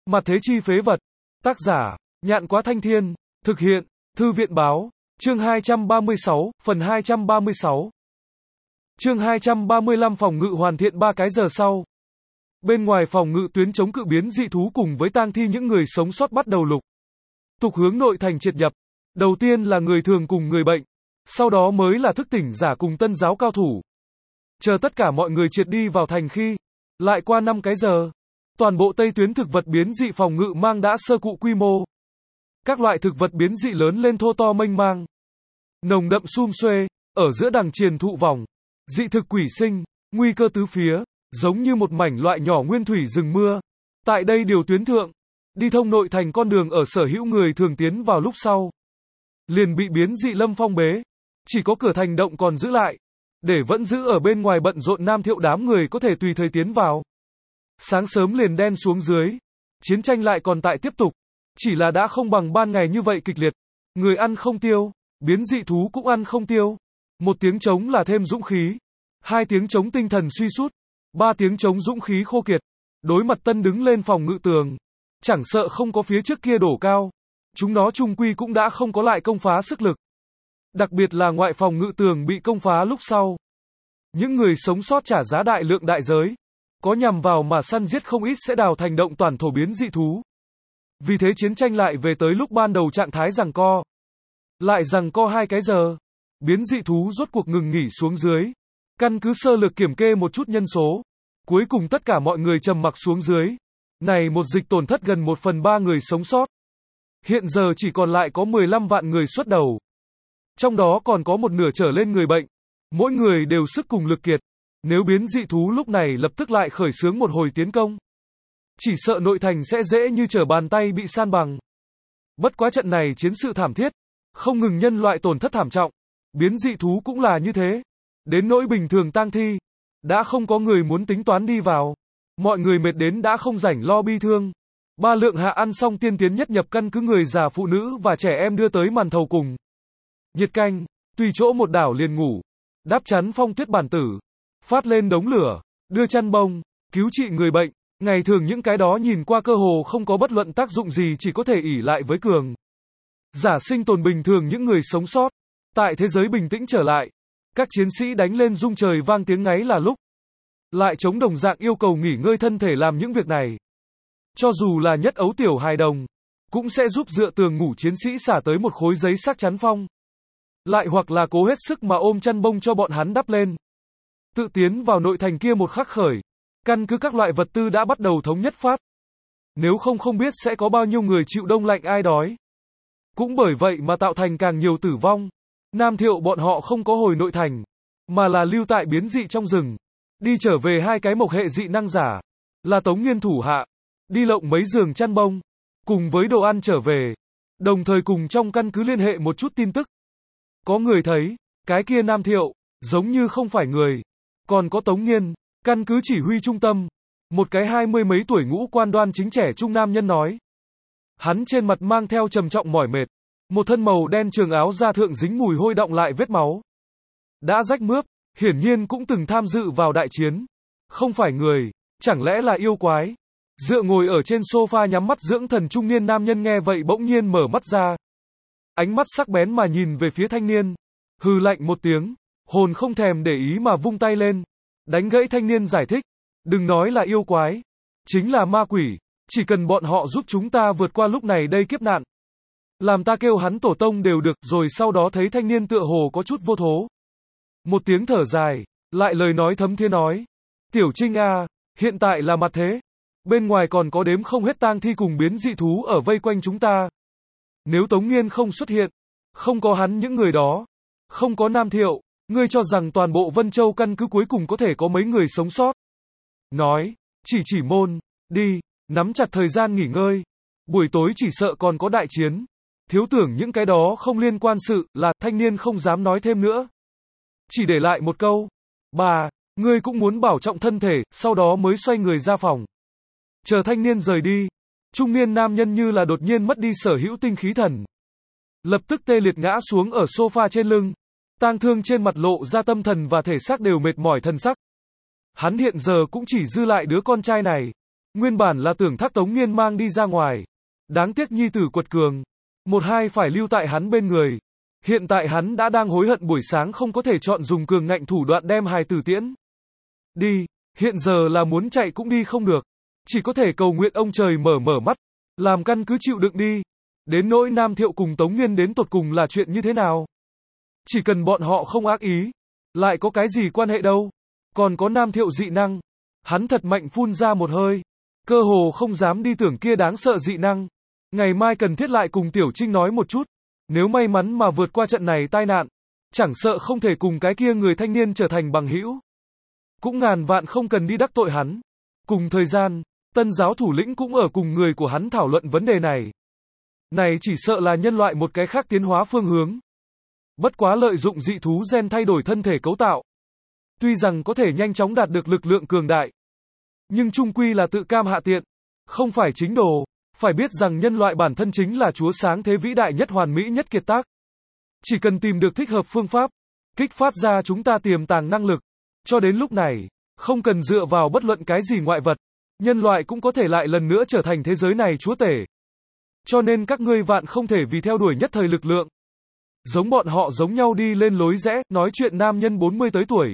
Mặt thế chi phế vật. Tác giả, Nhạn Quá Thanh Thiên. Thực hiện, Thư viện Báo. Chương 236, phần 236. Chương 235 phòng ngự hoàn thiện 3 cái giờ sau. Bên ngoài phòng ngự tuyến chống cự biến dị thú cùng với tang thi những người sống sót bắt đầu lục tục hướng nội thành triệt nhập. Đầu tiên là người thường cùng người bệnh, sau đó mới là thức tỉnh giả cùng tân giáo cao thủ. Chờ tất cả mọi người triệt đi vào thành khi lại qua 5 cái giờ, toàn bộ tây tuyến thực vật biến dị phòng ngự mang đã sơ cụ quy mô. Các loại thực vật biến dị lớn lên thô to mênh mang, nồng đậm sum xuê, ở giữa đằng triền thụ vòng, dị thực quỷ sinh, nguy cơ tứ phía, giống như một mảnh loại nhỏ nguyên thủy rừng mưa. Tại đây điều tuyến thượng, đi thông nội thành con đường ở sở hữu người thường tiến vào lúc sau, liền bị biến dị lâm phong bế, chỉ có cửa thành động còn giữ lại, để vẫn giữ ở bên ngoài bận rộn Nam Thiệu đám người có thể tùy thời tiến vào. Sáng sớm liền đen xuống dưới, chiến tranh lại còn tại tiếp tục, chỉ là đã không bằng ban ngày như vậy kịch liệt. Người ăn không tiêu, biến dị thú cũng ăn không tiêu. 1 tiếng trống là thêm dũng khí, 2 tiếng trống tinh thần suy sút, 3 tiếng trống dũng khí khô kiệt. Đối mặt tân đứng lên phòng ngự tường, chẳng sợ không có phía trước kia đổ cao, chúng nó chung quy cũng đã không có lại công phá sức lực. Đặc biệt là ngoại phòng ngự tường bị công phá lúc sau, những người sống sót trả giá đại lượng đại giới, có nhằm vào mà săn giết không ít sẽ đào thành động toàn thổ biến dị thú. Vì thế chiến tranh lại về tới lúc ban đầu trạng thái giằng co. Lại giằng co 2 cái giờ, biến dị thú rốt cuộc ngừng nghỉ xuống dưới. Căn cứ sơ lược kiểm kê một chút nhân số, cuối cùng tất cả mọi người trầm mặc xuống dưới. Này một dịch tổn thất gần 1/3 người sống sót. Hiện giờ chỉ còn lại có 15 vạn người xuất đầu. Trong đó còn có một nửa trở lên người bệnh. Mỗi người đều sức cùng lực kiệt. Nếu biến dị thú lúc này lập tức lại khởi xướng một hồi tiến công, chỉ sợ nội thành sẽ dễ như trở bàn tay bị san bằng. Bất quá trận này chiến sự thảm thiết, không ngừng nhân loại tổn thất thảm trọng, biến dị thú cũng là như thế. Đến nỗi bình thường tang thi, đã không có người muốn tính toán đi vào. Mọi người mệt đến đã không rảnh lo bi thương. 3 lượng hạ ăn xong tiên tiến nhất nhập căn cứ người già phụ nữ và trẻ em đưa tới màn thầu cùng nhiệt canh, tùy chỗ một đảo liền ngủ, đắp chắn phong tuyết bản tử, phát lên đống lửa, đưa chăn bông, cứu trị người bệnh. Ngày thường những cái đó nhìn qua cơ hồ không có bất luận tác dụng gì, chỉ có thể ỷ lại với cường giả sinh tồn bình thường những người sống sót. Tại thế giới bình tĩnh trở lại, các chiến sĩ đánh lên rung trời vang tiếng ngáy là lúc lại chống đồng dạng yêu cầu nghỉ ngơi thân thể làm những việc này. Cho dù là nhất ấu tiểu hài đồng, cũng sẽ giúp dựa tường ngủ chiến sĩ xả tới một khối giấy sắc chắn phong. Lại hoặc là cố hết sức mà ôm chăn bông cho bọn hắn đắp lên. Tự tiến vào nội thành kia một khắc khởi, căn cứ các loại vật tư đã bắt đầu thống nhất phát. Nếu không biết sẽ có bao nhiêu người chịu đông lạnh ai đói. Cũng bởi vậy mà tạo thành càng nhiều tử vong. Nam Thiệu bọn họ không có hồi nội thành, mà là lưu tại biến dị trong rừng. Đi trở về 2 cái mộc hệ dị năng giả, là Tống Nghiên thủ hạ, đi lộng mấy giường chăn bông, cùng với đồ ăn trở về. Đồng thời cùng trong căn cứ liên hệ một chút tin tức. Có người thấy, cái kia Nam Thiệu, giống như không phải người. Còn có Tống Nghiên, căn cứ chỉ huy trung tâm, một cái 20 mấy tuổi ngũ quan đoan chính trẻ trung nam nhân nói. Hắn trên mặt mang theo trầm trọng mỏi mệt, một thân màu đen trường áo da thượng dính mùi hôi đọng lại vết máu. Đã rách mướp, hiển nhiên cũng từng tham dự vào đại chiến. Không phải người, chẳng lẽ là yêu quái? Dựa ngồi ở trên sofa nhắm mắt dưỡng thần trung niên nam nhân nghe vậy bỗng nhiên mở mắt ra. Ánh mắt sắc bén mà nhìn về phía thanh niên. Hừ lạnh một tiếng, hồn không thèm để ý mà vung tay lên. Đánh gãy thanh niên giải thích. Đừng nói là yêu quái, chính là ma quỷ. Chỉ cần bọn họ giúp chúng ta vượt qua lúc này đây kiếp nạn, làm ta kêu hắn tổ tông đều được. Rồi sau đó thấy thanh niên tựa hồ có chút vô thố. Một tiếng thở dài, lại lời nói thấm thía nói. Tiểu Trinh à, hiện tại là mặt thế. Bên ngoài còn có đếm không hết tang thi cùng biến dị thú ở vây quanh chúng ta. Nếu Tống Nghiên không xuất hiện, không có hắn những người đó, không có Nam Thiệu, ngươi cho rằng toàn bộ Vân Châu căn cứ cuối cùng có thể có mấy người sống sót? Nói, chỉ môn, đi, nắm chặt thời gian nghỉ ngơi. Buổi tối chỉ sợ còn có đại chiến. Thiếu tưởng những cái đó không liên quan sự, là thanh niên không dám nói thêm nữa. Chỉ để lại một câu. Bà, ngươi cũng muốn bảo trọng thân thể, sau đó mới xoay người ra phòng. Chờ thanh niên rời đi, trung niên nam nhân như là đột nhiên mất đi sở hữu tinh khí thần. Lập tức tê liệt ngã xuống ở sofa trên lưng. Tang thương trên mặt lộ ra tâm thần và thể xác đều mệt mỏi thân sắc. Hắn hiện giờ cũng chỉ dư lại đứa con trai này. Nguyên bản là tưởng Thác Tống Nghiên mang đi ra ngoài. Đáng tiếc nhi tử quật cường. Một hai phải lưu tại hắn bên người. Hiện tại hắn đã đang hối hận buổi sáng không có thể chọn dùng cường ngạnh thủ đoạn đem hài tử tiễn đi. Hiện giờ là muốn chạy cũng đi không được. Chỉ có thể cầu nguyện ông trời mở mắt. Làm căn cứ chịu đựng đi. Đến nỗi Nam Thiệu cùng Tống Nghiên đến tột cùng là chuyện như thế nào? Chỉ cần bọn họ không ác ý. Lại có cái gì quan hệ đâu. Còn có Nam Thiệu dị năng. Hắn thật mạnh phun ra một hơi. Cơ hồ không dám đi tưởng kia đáng sợ dị năng. Ngày mai cần thiết lại cùng Tiểu Trinh nói một chút. Nếu may mắn mà vượt qua trận này tai nạn. Chẳng sợ không thể cùng cái kia người thanh niên trở thành bằng hữu. Cũng ngàn vạn không cần đi đắc tội hắn. Cùng thời gian, Tân giáo thủ lĩnh cũng ở cùng người của hắn thảo luận vấn đề này. Này chỉ sợ là nhân loại một cái khác tiến hóa phương hướng. Bất quá lợi dụng dị thú gen thay đổi thân thể cấu tạo. Tuy rằng có thể nhanh chóng đạt được lực lượng cường đại. Nhưng chung quy là tự cam hạ tiện. Không phải chính đồ. Phải biết rằng nhân loại bản thân chính là chúa sáng thế vĩ đại nhất hoàn mỹ nhất kiệt tác. Chỉ cần tìm được thích hợp phương pháp. Kích phát ra chúng ta tiềm tàng năng lực. Cho đến lúc này, không cần dựa vào bất luận cái gì ngoại vật. Nhân loại cũng có thể lại lần nữa trở thành thế giới này chúa tể. Cho nên các ngươi vạn không thể vì theo đuổi nhất thời lực lượng. Giống bọn họ giống nhau đi lên lối rẽ, nói chuyện nam nhân 40 tới tuổi.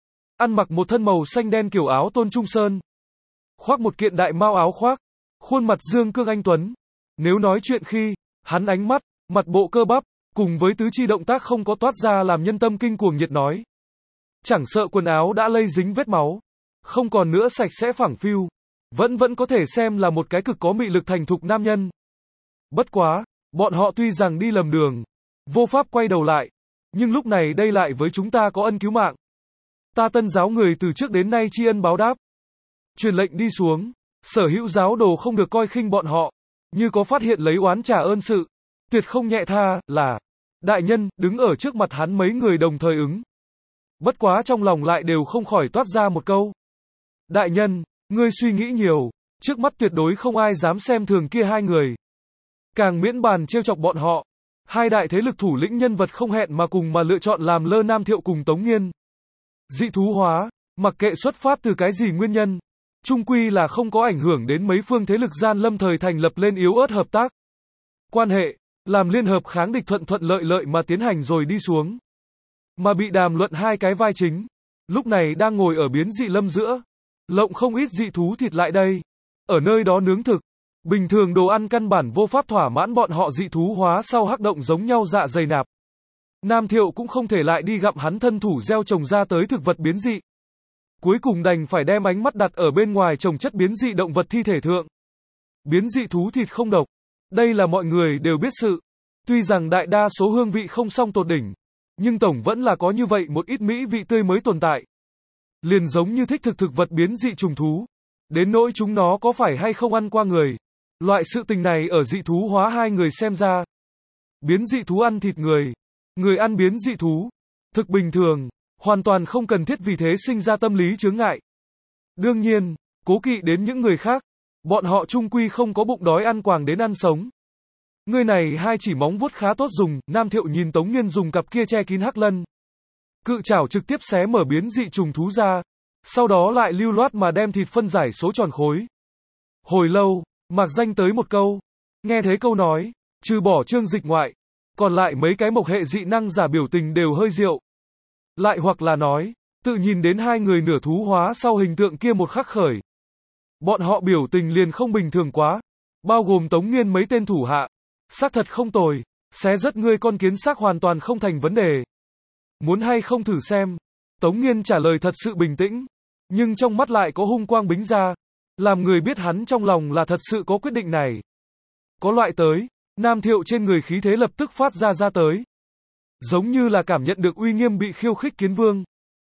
Ăn mặc một thân màu xanh đen kiểu áo Tôn Trung Sơn. Khoác một kiện đại mao áo khoác. Khuôn mặt dương cương anh tuấn. Nếu nói chuyện khi, hắn ánh mắt, mặt bộ cơ bắp, cùng với tứ chi động tác không có toát ra làm nhân tâm kinh cuồng nhiệt nói. Chẳng sợ quần áo đã lây dính vết máu. Không còn nữa sạch sẽ phẳng phiu. Vẫn có thể xem là một cái cực có mị lực thành thục nam nhân. Bất quá, bọn họ tuy rằng đi lầm đường, vô pháp quay đầu lại, nhưng lúc này đây lại với chúng ta có ân cứu mạng. Ta Tân giáo người từ trước đến nay tri ân báo đáp. Truyền lệnh đi xuống, sở hữu giáo đồ không được coi khinh bọn họ, như có phát hiện lấy oán trả ơn sự, tuyệt không nhẹ tha, là đại nhân, đứng ở trước mặt hắn mấy người đồng thời ứng. Bất quá trong lòng lại đều không khỏi toát ra một câu. Đại nhân, ngươi suy nghĩ nhiều, trước mắt tuyệt đối không ai dám xem thường kia hai người. Càng miễn bàn trêu chọc bọn họ. Hai đại thế lực thủ lĩnh nhân vật không hẹn mà cùng mà lựa chọn làm lơ Nam Thiệu cùng Tống Nghiên. Dị thú hóa, mặc kệ xuất phát từ cái gì nguyên nhân, chung quy là không có ảnh hưởng đến mấy phương thế lực gian lâm thời thành lập lên yếu ớt hợp tác. Quan hệ, làm liên hợp kháng địch thuận lợi mà tiến hành rồi đi xuống. Mà bị đàm luận hai cái vai chính, lúc này đang ngồi ở biến dị lâm giữa, lộng không ít dị thú thịt lại đây. Ở nơi đó nướng thực. Bình thường đồ ăn căn bản vô pháp thỏa mãn bọn họ dị thú hóa sau hắc động giống nhau dạ dày nạp. Nam Thiệu cũng không thể lại đi gặm hắn thân thủ gieo trồng ra tới thực vật biến dị. Cuối cùng đành phải đem ánh mắt đặt ở bên ngoài trồng chất biến dị động vật thi thể thượng. Biến dị thú thịt không độc. Đây là mọi người đều biết sự. Tuy rằng đại đa số hương vị không song tột đỉnh, nhưng tổng vẫn là có như vậy một ít mỹ vị tươi mới tồn tại. Liền giống như thích thực vật biến dị trùng thú. Đến nỗi chúng nó có phải hay không ăn qua người. Loại sự tình này ở dị thú hóa hai người xem ra. Biến dị thú ăn thịt người. Người ăn biến dị thú. Thực bình thường. Hoàn toàn không cần thiết vì thế sinh ra tâm lý chướng ngại. Đương nhiên, cố kỵ đến những người khác. Bọn họ chung quy không có bụng đói ăn quàng đến ăn sống. Người này hai chỉ móng vuốt khá tốt dùng. Nam Thiệu nhìn Tống Nghiên dùng cặp kia che kín hắc lân. Cự chảo trực tiếp xé mở biến dị trùng thú ra. Sau đó lại lưu loát mà đem thịt phân giải số tròn khối. Hồi lâu, Mạc Danh tới một câu. Nghe thấy câu nói, trừ bỏ Trương Dịch ngoại, còn lại mấy cái mộc hệ dị năng giả biểu tình đều hơi rượu. Lại hoặc là nói, tự nhìn đến hai người nửa thú hóa sau hình tượng kia một khắc khởi. Bọn họ biểu tình liền không bình thường quá. Bao gồm Tống Nghiên mấy tên thủ hạ. Xác thật không tồi. Xé rớt ngươi con kiến xác hoàn toàn không thành vấn đề. Muốn hay không thử xem. Tống Nghiên trả lời thật sự bình tĩnh. Nhưng trong mắt lại có hung quang bính ra. Làm người biết hắn trong lòng là thật sự có quyết định này. Có loại tới. Nam Thiệu trên người khí thế lập tức phát ra tới. Giống như là cảm nhận được uy nghiêm bị khiêu khích kiến vương.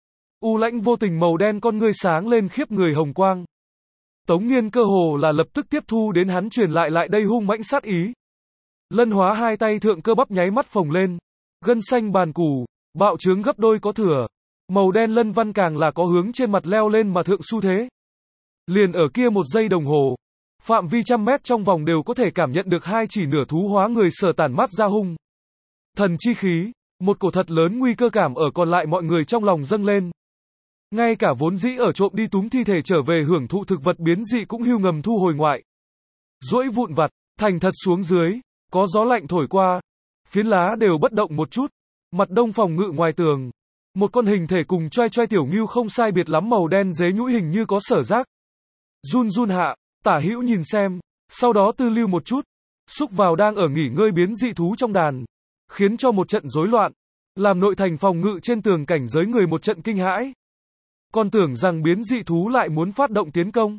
U lãnh vô tình màu đen con ngươi sáng lên khiếp người hồng quang. Tống Nghiên cơ hồ là lập tức tiếp thu đến hắn truyền lại đây hung mãnh sát ý. Lân hóa hai tay thượng cơ bắp nháy mắt phồng lên. Gân xanh bàn củ, bạo trướng gấp đôi có thừa. Màu đen lân văn càng là có hướng trên mặt leo lên mà thượng xu thế. Liền ở kia một giây đồng hồ. Phạm vi trăm mét trong vòng đều có thể cảm nhận được hai chỉ nửa thú hóa người sở tản mát ra hung thần chi khí. Một cổ thật lớn nguy cơ cảm ở còn lại mọi người trong lòng dâng lên. Ngay cả vốn dĩ ở trộm đi túm thi thể trở về hưởng thụ thực vật biến dị cũng hưu ngầm thu hồi ngoại. Duỗi vụn vặt, thành thật xuống dưới, có gió lạnh thổi qua, phiến lá đều bất động một chút. Mặt đông phòng ngự ngoài tường, một con hình thể cùng choai choai tiểu ngưu không sai biệt lắm màu đen dế nhũi hình như có sở giác. Run run hạ, tả hữu nhìn xem, sau đó tư lưu một chút, xúc vào đang ở nghỉ ngơi biến dị thú trong đàn, khiến cho một trận rối loạn, làm nội thành phòng ngự trên tường cảnh giới người một trận kinh hãi. Còn tưởng rằng biến dị thú lại muốn phát động tiến công.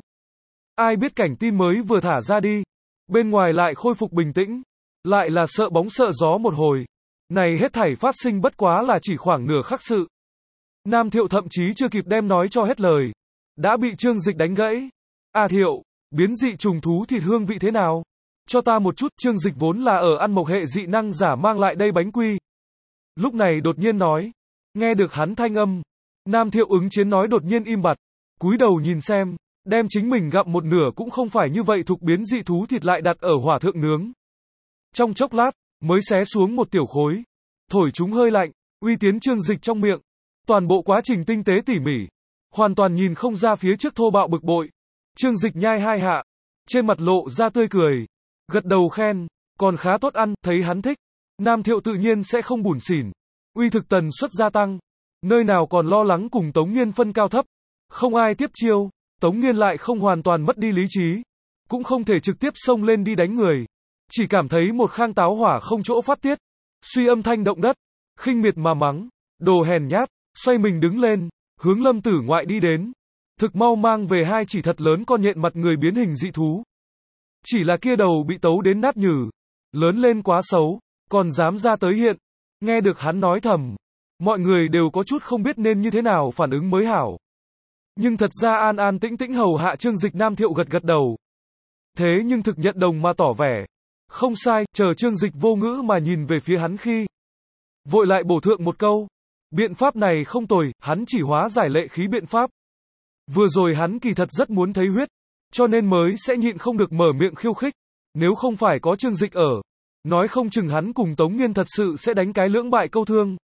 Ai biết cảnh tin mới vừa thả ra đi, bên ngoài lại khôi phục bình tĩnh, lại là sợ bóng sợ gió một hồi. Này hết thảy phát sinh bất quá là chỉ khoảng nửa khắc sự. Nam Thiệu thậm chí chưa kịp đem nói cho hết lời, đã bị Trương Dịch đánh gãy. À Thiệu, biến dị trùng thú thịt hương vị thế nào? Cho ta một chút. Trương Dịch vốn là ở ăn mộc hệ dị năng giả mang lại đây bánh quy. Lúc này đột nhiên nói, nghe được hắn thanh âm, Nam Thiệu ứng chiến nói đột nhiên im bặt, cúi đầu nhìn xem, đem chính mình gặm một nửa cũng không phải như vậy thuộc biến dị thú thịt lại đặt ở hỏa thượng nướng. Trong chốc lát, mới xé xuống một tiểu khối, thổi chúng hơi lạnh, uy tiến Trương Dịch trong miệng. Toàn bộ quá trình tinh tế tỉ mỉ, hoàn toàn nhìn không ra phía trước thô bạo bực bội. Trương Dịch nhai hai hạ, trên mặt lộ ra tươi cười, gật đầu khen, còn khá tốt ăn, thấy hắn thích. Nam Thiệu tự nhiên sẽ không bủn xỉn, uy thực tần suất gia tăng, nơi nào còn lo lắng cùng Tống Nghiên phân cao thấp, không ai tiếp chiêu, Tống Nghiên lại không hoàn toàn mất đi lý trí, cũng không thể trực tiếp xông lên đi đánh người, chỉ cảm thấy một khang táo hỏa không chỗ phát tiết, suy âm thanh động đất, khinh miệt mà mắng, đồ hèn nhát, xoay mình đứng lên, hướng Lâm Tử Ngoại đi đến, thực mau mang về hai chỉ thật lớn con nhện mặt người biến hình dị thú. Chỉ là kia đầu bị tấu đến nát nhừ, lớn lên quá xấu, còn dám ra tới hiện. Nghe được hắn nói thầm, mọi người đều có chút không biết nên như thế nào phản ứng mới hảo. Nhưng thật ra an an tĩnh tĩnh hầu hạ Trương Dịch. Nam Thiệu gật gật đầu. Thế nhưng thực nhận đồng mà tỏ vẻ. Không sai, chờ Trương Dịch vô ngữ mà nhìn về phía hắn khi. Vội lại bổ thượng một câu. Biện pháp này không tồi, hắn chỉ hóa giải lệ khí biện pháp. Vừa rồi hắn kỳ thật rất muốn thấy huyết, cho nên mới sẽ nhịn không được mở miệng khiêu khích. Nếu không phải có Trương Dịch ở, nói không chừng hắn cùng Tống Nghiên thật sự sẽ đánh cái lưỡng bại câu thương.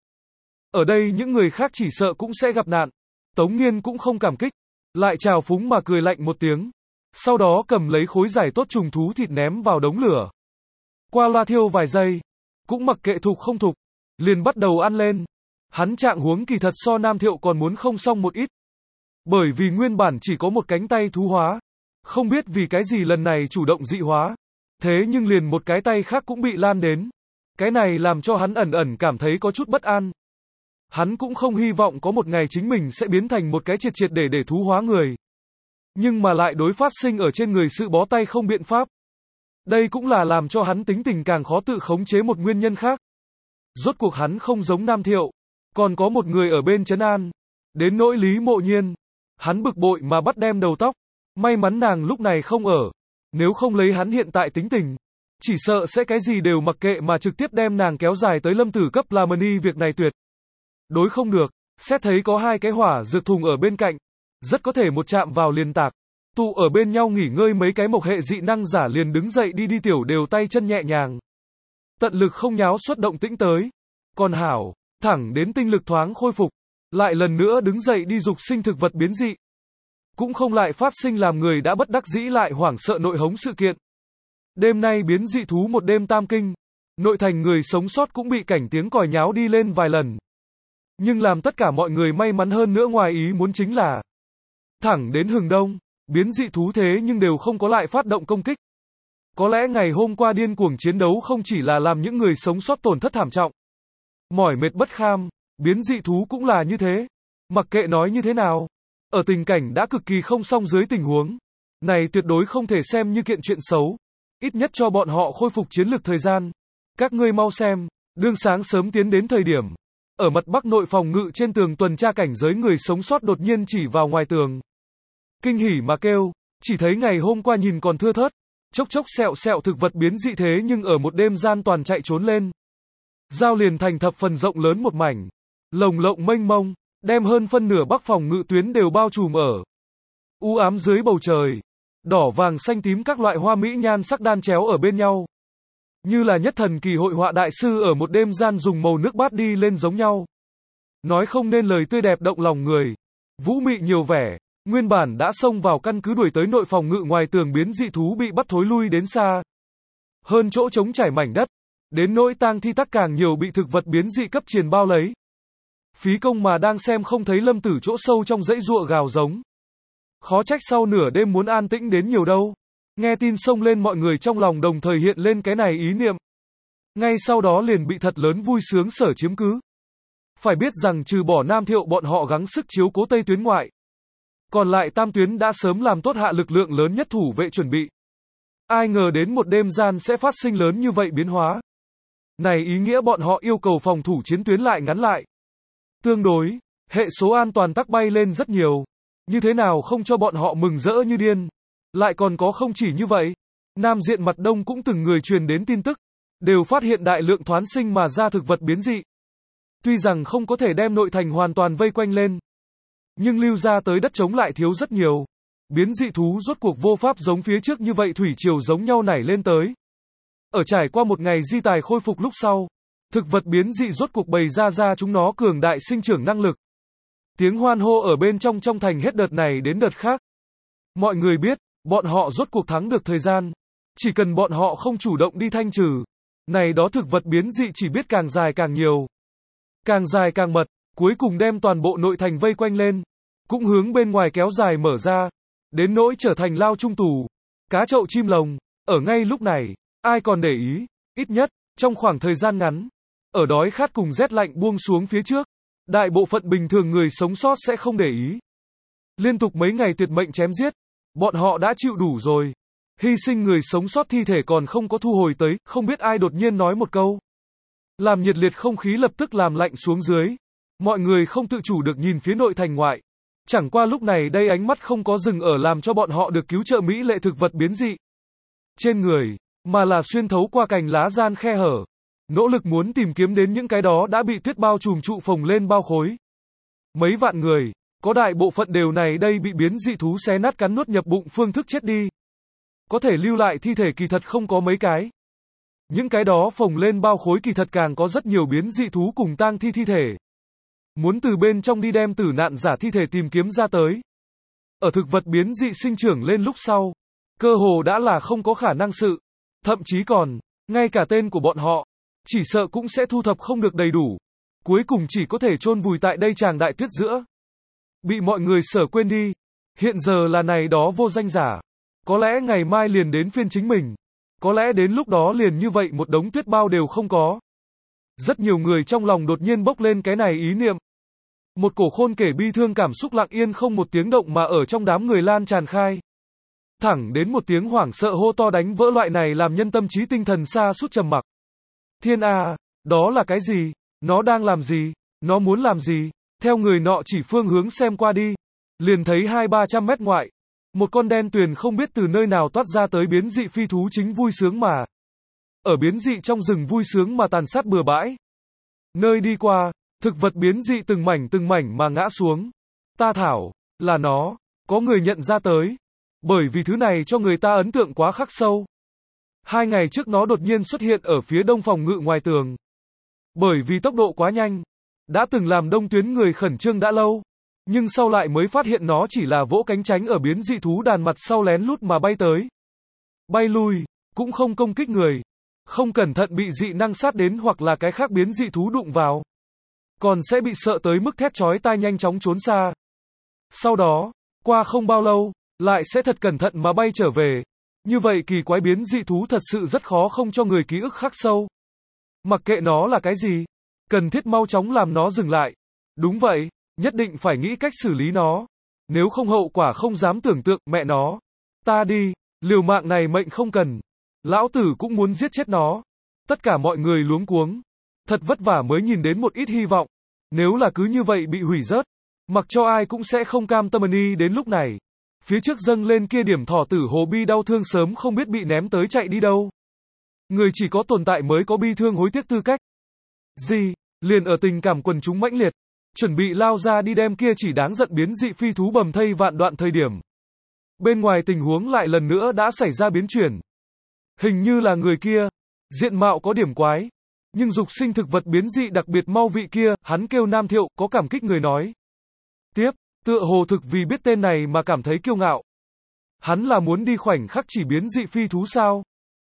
Ở đây những người khác chỉ sợ cũng sẽ gặp nạn. Tống Nghiên cũng không cảm kích, lại trào phúng mà cười lạnh một tiếng. Sau đó cầm lấy khối giải tốt trùng thú thịt ném vào đống lửa. Qua loa thiêu vài giây, cũng mặc kệ thục không thục, liền bắt đầu ăn lên. Hắn trạng huống kỳ thật so Nam Thiệu còn muốn không xong một ít. Bởi vì nguyên bản chỉ có một cánh tay thú hóa, không biết vì cái gì lần này chủ động dị hóa. Thế nhưng liền một cái tay khác cũng bị lan đến. Cái này làm cho hắn ẩn ẩn cảm thấy có chút bất an. Hắn cũng không hy vọng có một ngày chính mình sẽ biến thành một cái triệt triệt để thú hóa người. Nhưng mà lại đối phát sinh ở trên người sự bó tay không biện pháp. Đây cũng là làm cho hắn tính tình càng khó tự khống chế một nguyên nhân khác. Rốt cuộc hắn không giống Nam Thiệu, còn có một người ở bên trấn an. Đến nỗi Lý Mộ Nhiên, hắn bực bội mà bắt đem đầu tóc. May mắn nàng lúc này không ở. Nếu không lấy hắn hiện tại tính tình, chỉ sợ sẽ cái gì đều mặc kệ mà trực tiếp đem nàng kéo dài tới lâm tử cấp là mani việc này tuyệt. Đối không được, xét thấy có hai cái hỏa dược thùng ở bên cạnh, rất có thể một chạm vào liền tạc. Tụ ở bên nhau nghỉ ngơi mấy cái mộc hệ dị năng giả liền đứng dậy đi tiểu đều tay chân nhẹ nhàng. Tận lực không nháo xuất động tĩnh tới. Còn hảo, thẳng đến tinh lực thoáng khôi phục, lại lần nữa đứng dậy đi dục sinh thực vật biến dị. Cũng không lại phát sinh làm người đã bất đắc dĩ lại hoảng sợ nội hống sự kiện. Đêm nay biến dị thú một đêm tam kinh, nội thành người sống sót cũng bị cảnh tiếng còi nháo đi lên vài lần. Nhưng làm tất cả mọi người may mắn hơn nữa ngoài ý muốn chính là thẳng đến hừng đông, biến dị thú thế nhưng đều không có lại phát động công kích. Có lẽ ngày hôm qua điên cuồng chiến đấu không chỉ là làm những người sống sót tổn thất thảm trọng, mỏi mệt bất kham, biến dị thú cũng là như thế. Mặc kệ nói như thế nào, ở tình cảnh đã cực kỳ không xong dưới tình huống này tuyệt đối không thể xem như kiện chuyện xấu, ít nhất cho bọn họ khôi phục chiến lực thời gian. Các ngươi mau xem, đương sáng sớm tiến đến thời điểm, ở mặt bắc nội phòng ngự trên tường tuần tra cảnh giới người sống sót đột nhiên chỉ vào ngoài tường. Kinh hỉ mà kêu, chỉ thấy ngày hôm qua nhìn còn thưa thớt, chốc chốc sẹo sẹo thực vật biến dị thế nhưng ở một đêm gian toàn chạy trốn lên. Giao liền thành thập phần rộng lớn một mảnh, lồng lộng mênh mông, đem hơn phân nửa bắc phòng ngự tuyến đều bao trùm ở. U ám dưới bầu trời, đỏ vàng xanh tím các loại hoa mỹ nhan sắc đan chéo ở bên nhau. Như là nhất thần kỳ hội họa đại sư ở một đêm gian dùng màu nước bát đi lên giống nhau. Nói không nên lời tươi đẹp động lòng người. Vũ Mị nhiều vẻ, nguyên bản đã xông vào căn cứ đuổi tới nội phòng ngự ngoài tường biến dị thú bị bắt thối lui đến xa. Hơn chỗ trống trải mảnh đất, đến nỗi tang thi tắc càng nhiều bị thực vật biến dị cấp triền bao lấy. Phí công mà đang xem không thấy Lâm Tử chỗ sâu trong dãy ruộng gào giống. Khó trách sau nửa đêm muốn an tĩnh đến nhiều đâu. Nghe tin xông lên mọi người trong lòng đồng thời hiện lên cái này ý niệm. Ngay sau đó liền bị thật lớn vui sướng sở chiếm cứ. Phải biết rằng trừ bỏ Nam Thiệu bọn họ gắng sức chiếu cố Tây tuyến ngoại. Còn lại Tam tuyến đã sớm làm tốt hạ lực lượng lớn nhất thủ vệ chuẩn bị. Ai ngờ đến một đêm gian sẽ phát sinh lớn như vậy biến hóa. Này ý nghĩa bọn họ yêu cầu phòng thủ chiến tuyến lại ngắn lại. Tương đối, hệ số an toàn tắc bay lên rất nhiều. Như thế nào không cho bọn họ mừng rỡ như điên. Lại còn có không chỉ như vậy. Nam diện mặt đông cũng từng người truyền đến tin tức. Đều phát hiện đại lượng thoán sinh mà ra thực vật biến dị. Tuy rằng không có thể đem nội thành hoàn toàn vây quanh lên. Nhưng lưu ra tới đất trống lại thiếu rất nhiều. Biến dị thú rốt cuộc vô pháp giống phía trước như vậy thủy triều giống nhau nảy lên tới. Ở trải qua một ngày di tài khôi phục lúc sau. Thực vật biến dị rốt cuộc bày ra chúng nó cường đại sinh trưởng năng lực. Tiếng hoan hô ở bên trong thành hết đợt này đến đợt khác. Mọi người biết, bọn họ rốt cuộc thắng được thời gian. Chỉ cần bọn họ không chủ động đi thanh trừ. Này đó thực vật biến dị chỉ biết càng dài càng nhiều. Càng dài càng mật, cuối cùng đem toàn bộ nội thành vây quanh lên. Cũng hướng bên ngoài kéo dài mở ra. Đến nỗi trở thành lao trung tù. Cá chậu chim lồng. Ở ngay lúc này, ai còn để ý, ít nhất, trong khoảng thời gian ngắn. Ở đói khát cùng rét lạnh buông xuống phía trước. Đại bộ phận bình thường người sống sót sẽ không để ý. Liên tục mấy ngày tuyệt mệnh chém giết. Bọn họ đã chịu đủ rồi. Hy sinh người sống sót thi thể còn không có thu hồi tới, không biết ai đột nhiên nói một câu. Làm nhiệt liệt không khí lập tức làm lạnh xuống dưới. Mọi người không tự chủ được nhìn phía nội thành ngoại. Chẳng qua lúc này đây ánh mắt không có dừng ở làm cho bọn họ được cứu trợ mỹ lệ thực vật biến dị. Trên người, mà là xuyên thấu qua cành lá gian khe hở. Nỗ lực muốn tìm kiếm đến những cái đó đã bị tuyết bao trùm trụ phồng lên bao khối. Mấy vạn người, có đại bộ phận đều này đây bị biến dị thú xé nát cắn nuốt nhập bụng phương thức chết đi. Có thể lưu lại thi thể kỳ thật không có mấy cái. Những cái đó phồng lên bao khối kỳ thật càng có rất nhiều biến dị thú cùng tang thi thi thể. Muốn từ bên trong đi đem tử nạn giả thi thể tìm kiếm ra tới. Ở thực vật biến dị sinh trưởng lên lúc sau, cơ hồ đã là không có khả năng sự. Thậm chí còn, ngay cả tên của bọn họ, chỉ sợ cũng sẽ thu thập không được đầy đủ. Cuối cùng chỉ có thể chôn vùi tại đây tràng đại tuyết giữa. Bị mọi người sở quên đi. Hiện giờ là này đó vô danh giả. Có lẽ ngày mai liền đến phiên chính mình. Có lẽ đến lúc đó liền như vậy một đống tuyết bao đều không có. Rất nhiều người trong lòng đột nhiên bốc lên cái này ý niệm. Một cổ khôn kể bi thương cảm xúc lặng yên không một tiếng động mà ở trong đám người lan tràn khai. Thẳng đến một tiếng hoảng sợ hô to đánh vỡ loại này làm nhân tâm trí tinh thần xa suốt trầm mặc. Thiên à, đó là cái gì? Nó đang làm gì? Nó muốn làm gì? Theo người nọ chỉ phương hướng xem qua đi. Liền thấy 200-300 mét ngoại. Một con đen tuyền không biết từ nơi nào toát ra tới biến dị phi thú chính vui sướng mà. Ở biến dị trong rừng vui sướng mà tàn sát bừa bãi. Nơi đi qua, thực vật biến dị từng mảnh mà ngã xuống. Ta thảo, là nó, có người nhận ra tới. Bởi vì thứ này cho người ta ấn tượng quá khắc sâu. 2 ngày trước nó đột nhiên xuất hiện ở phía đông phòng ngự ngoài tường. Bởi vì tốc độ quá nhanh, đã từng làm đông tuyến người khẩn trương đã lâu. Nhưng sau lại mới phát hiện nó chỉ là vỗ cánh tránh ở biến dị thú đàn mặt sau lén lút mà bay tới. Bay lui, cũng không công kích người. Không cẩn thận bị dị năng sát đến hoặc là cái khác biến dị thú đụng vào. Còn sẽ bị sợ tới mức thét chói tai nhanh chóng trốn xa. Sau đó, qua không bao lâu, lại sẽ thật cẩn thận mà bay trở về. Như vậy kỳ quái biến dị thú thật sự rất khó không cho người ký ức khắc sâu. Mặc kệ nó là cái gì, cần thiết mau chóng làm nó dừng lại. Đúng vậy, nhất định phải nghĩ cách xử lý nó. Nếu không hậu quả không dám tưởng tượng, mẹ nó. Ta đi, liều mạng này mệnh không cần. Lão tử cũng muốn giết chết nó. Tất cả mọi người luống cuống. Thật vất vả mới nhìn đến một ít hy vọng. Nếu là cứ như vậy bị hủy rớt, mặc cho ai cũng sẽ không cam tâm đi đến lúc này. Phía trước dâng lên kia điểm thỏ tử hồ bi đau thương sớm không biết bị ném tới chạy đi đâu. Người chỉ có tồn tại mới có bi thương hối tiếc tư cách. Gì, liền ở tình cảm quần chúng mãnh liệt, chuẩn bị lao ra đi đem kia chỉ đáng giận biến dị phi thú bầm thây vạn đoạn thời điểm. Bên ngoài tình huống lại lần nữa đã xảy ra biến chuyển. Hình như là người kia, diện mạo có điểm quái, nhưng dục sinh thực vật biến dị đặc biệt mau vị kia, hắn kêu Nam Thiệu, có cảm kích người nói. Tiếp, Tựa hồ thực vì biết tên này mà cảm thấy kiêu ngạo. Hắn là muốn đi khoảnh khắc chỉ biến dị phi thú sao?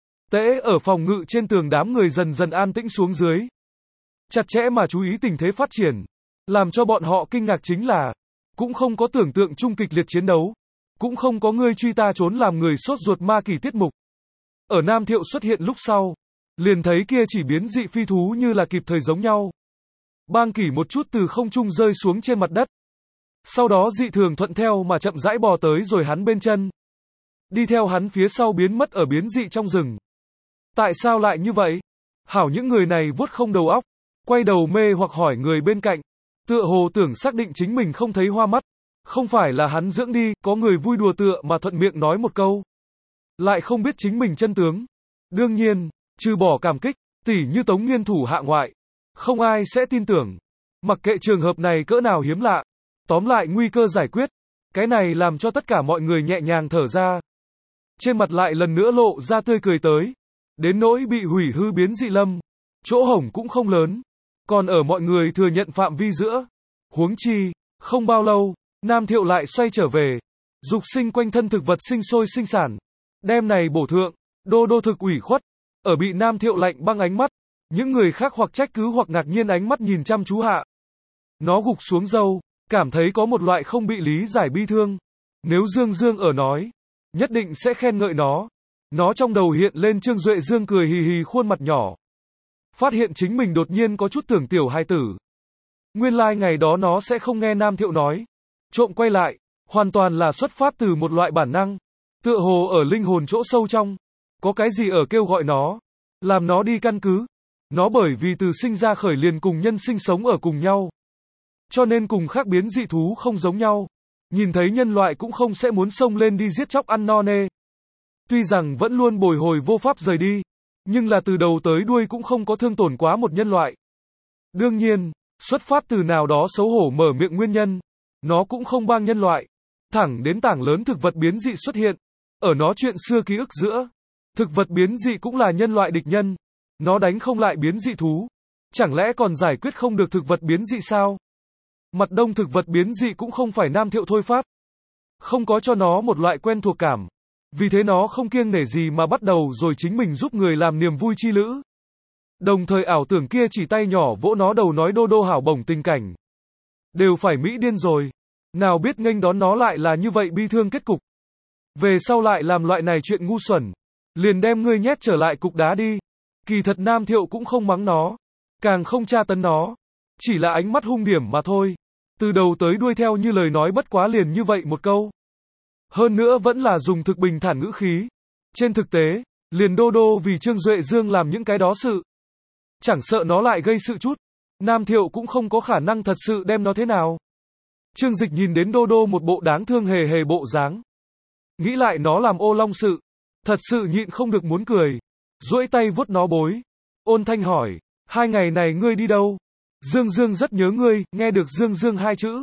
Tễ ở phòng ngự trên tường đám người dần dần an tĩnh xuống dưới. Chặt chẽ mà chú ý tình thế phát triển. Làm cho bọn họ kinh ngạc chính là, cũng không có tưởng tượng chung kịch liệt chiến đấu. Cũng không có ngươi truy ta trốn làm người sốt ruột ma kỳ tiết mục. Ở Nam Thiệu xuất hiện lúc sau, liền thấy kia chỉ biến dị phi thú như là kịp thời giống nhau. Bang kỷ một chút từ không trung rơi xuống trên mặt đất. Sau đó dị thường thuận theo mà chậm rãi bò tới rồi hắn bên chân. Đi theo hắn phía sau biến mất ở biến dị trong rừng. Tại sao lại như vậy? Hảo những người này vuốt không đầu óc, quay đầu mê hoặc hỏi người bên cạnh. Tựa hồ tưởng xác định chính mình không thấy hoa mắt. Không phải là hắn dưỡng đi, có người vui đùa tựa mà thuận miệng nói một câu. Lại không biết chính mình chân tướng. Đương nhiên, trừ bỏ cảm kích, tỉ như Tống Nghiên thủ hạ ngoại. Không ai sẽ tin tưởng. Mặc kệ trường hợp này cỡ nào hiếm lạ. Tóm lại nguy cơ giải quyết. Cái này làm cho tất cả mọi người nhẹ nhàng thở ra. Trên mặt lại lần nữa lộ ra tươi cười tới. Đến nỗi bị hủy hư biến dị lâm. Chỗ hổng cũng không lớn. Còn ở mọi người thừa nhận phạm vi giữa. Huống chi, không bao lâu, Nam Thiệu lại xoay trở về. Dục sinh quanh thân thực vật sinh sôi sinh sản. Đêm này bổ thượng, Đô Đô thực ủy khuất. Ở bị Nam Thiệu lạnh băng ánh mắt. Những người khác hoặc trách cứ hoặc ngạc nhiên ánh mắt nhìn chăm chú hạ. Nó gục xuống râu, cảm thấy có một loại không bị lý giải bi thương. Nếu Dương Dương ở nói, nhất định sẽ khen ngợi nó. Nó trong đầu hiện lên Trương Duệ Dương cười hì hì khuôn mặt nhỏ. Phát hiện chính mình đột nhiên có chút tưởng tiểu hài tử. Nguyên lai ngày đó nó sẽ không nghe Nam Thiệu nói. Trộm quay lại, hoàn toàn là xuất phát từ một loại bản năng. Tựa hồ ở linh hồn chỗ sâu trong. Có cái gì ở kêu gọi nó. Làm nó đi căn cứ. Nó bởi vì từ sinh ra khởi liền cùng nhân sinh sống ở cùng nhau. Cho nên cùng khác biến dị thú không giống nhau. Nhìn thấy nhân loại cũng không sẽ muốn xông lên đi giết chóc ăn no nê. Tuy rằng vẫn luôn bồi hồi vô pháp rời đi. Nhưng là từ đầu tới đuôi cũng không có thương tổn quá một nhân loại. Đương nhiên, xuất phát từ nào đó xấu hổ mở miệng nguyên nhân. Nó cũng không bang nhân loại. Thẳng đến tảng lớn thực vật biến dị xuất hiện. Ở nó chuyện xưa ký ức giữa. Thực vật biến dị cũng là nhân loại địch nhân. Nó đánh không lại biến dị thú. Chẳng lẽ còn giải quyết không được thực vật biến dị sao? Mặt đông thực vật biến dị cũng không phải Nam Thiệu thôi phát. Không có cho nó một loại quen thuộc cảm. Vì thế nó không kiêng nể gì mà bắt đầu rồi chính mình giúp người làm niềm vui chi lữ. Đồng thời ảo tưởng kia chỉ tay nhỏ vỗ nó đầu nói Đô Đô hảo bổng tình cảnh. Đều phải Mỹ điên rồi. Nào biết nghênh đón nó lại là như vậy bi thương kết cục. Về sau lại làm loại này chuyện ngu xuẩn. Liền đem ngươi nhét trở lại cục đá đi. Kỳ thật Nam Thiệu cũng không mắng nó. Càng không tra tấn nó. Chỉ là ánh mắt hung điểm mà thôi. Từ đầu tới đuôi theo như lời nói bất quá liền như vậy một câu. Hơn nữa vẫn là dùng thực bình thản ngữ khí. Trên thực tế, liền Đô Đô vì Trương Duệ Dương làm những cái đó sự. Chẳng sợ nó lại gây sự chút. Nam Thiệu cũng không có khả năng thật sự đem nó thế nào. Trương Dịch nhìn đến Đô Đô một bộ đáng thương hề hề bộ dáng. Nghĩ lại nó làm ô long sự. Thật sự nhịn không được muốn cười. Duỗi tay vuốt nó bối. Ôn thanh hỏi, 2 ngày này ngươi đi đâu? Dương Dương rất nhớ ngươi, nghe được Dương Dương 2 chữ.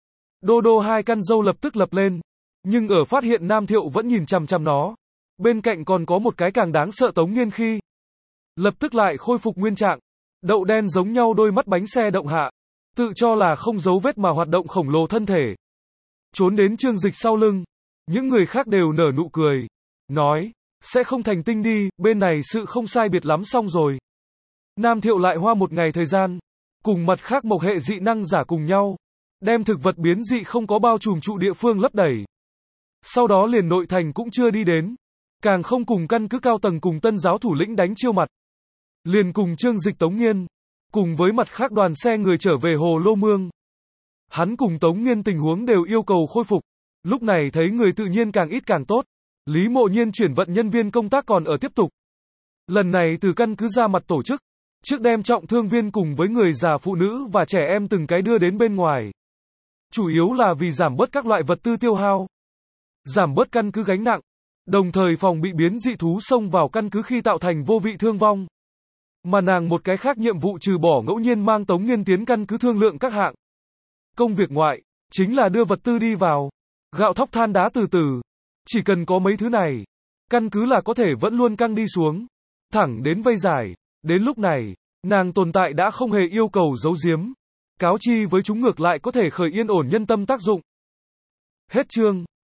Đô Đô 2 căn râu lập tức lập lên. Nhưng ở phát hiện Nam Thiệu vẫn nhìn chằm chằm nó. Bên cạnh còn có một cái càng đáng sợ Tống Nghiên khi. Lập tức lại khôi phục nguyên trạng. Đậu đen giống nhau đôi mắt bánh xe động hạ. Tự cho là không dấu vết mà hoạt động khổng lồ thân thể. Trốn đến Trương Dịch sau lưng. Những người khác đều nở nụ cười. Nói, sẽ không thành tinh đi, bên này sự không sai biệt lắm xong rồi. Nam Thiệu lại hoa một ngày thời gian. Cùng mặt khác mộc hệ dị năng giả cùng nhau. Đem thực vật biến dị không có bao trùm trụ địa phương lấp đầy. Sau đó liền nội thành cũng chưa đi đến. Càng không cùng căn cứ cao tầng cùng tân giáo thủ lĩnh đánh chiêu mặt. Liền cùng Trương Dịch Tống Nghiên. Cùng với mặt khác đoàn xe người trở về Hồ Lô Mương. Hắn cùng Tống Nghiên tình huống đều yêu cầu khôi phục. Lúc này thấy người tự nhiên càng ít càng tốt. Lý Mộ Nhiên chuyển vận nhân viên công tác còn ở tiếp tục. Lần này từ căn cứ ra mặt tổ chức. Trước đem trọng thương viên cùng với người già phụ nữ và trẻ em từng cái đưa đến bên ngoài. Chủ yếu là vì giảm bớt các loại vật tư tiêu hao. Giảm bớt căn cứ gánh nặng. Đồng thời phòng bị biến dị thú xông vào căn cứ khi tạo thành vô vị thương vong. Mà nàng một cái khác nhiệm vụ trừ bỏ ngẫu nhiên mang Tống Nghiên tiến căn cứ thương lượng các hạng. Công việc ngoại, chính là đưa vật tư đi vào. Gạo thóc than đá từ từ. Chỉ cần có mấy thứ này. Căn cứ là có thể vẫn luôn căng đi xuống. Thẳng đến vây giải. Đến lúc này, nàng tồn tại đã không hề yêu cầu giấu giếm. Cáo chi với chúng ngược lại có thể khởi yên ổn nhân tâm tác dụng. Hết chương.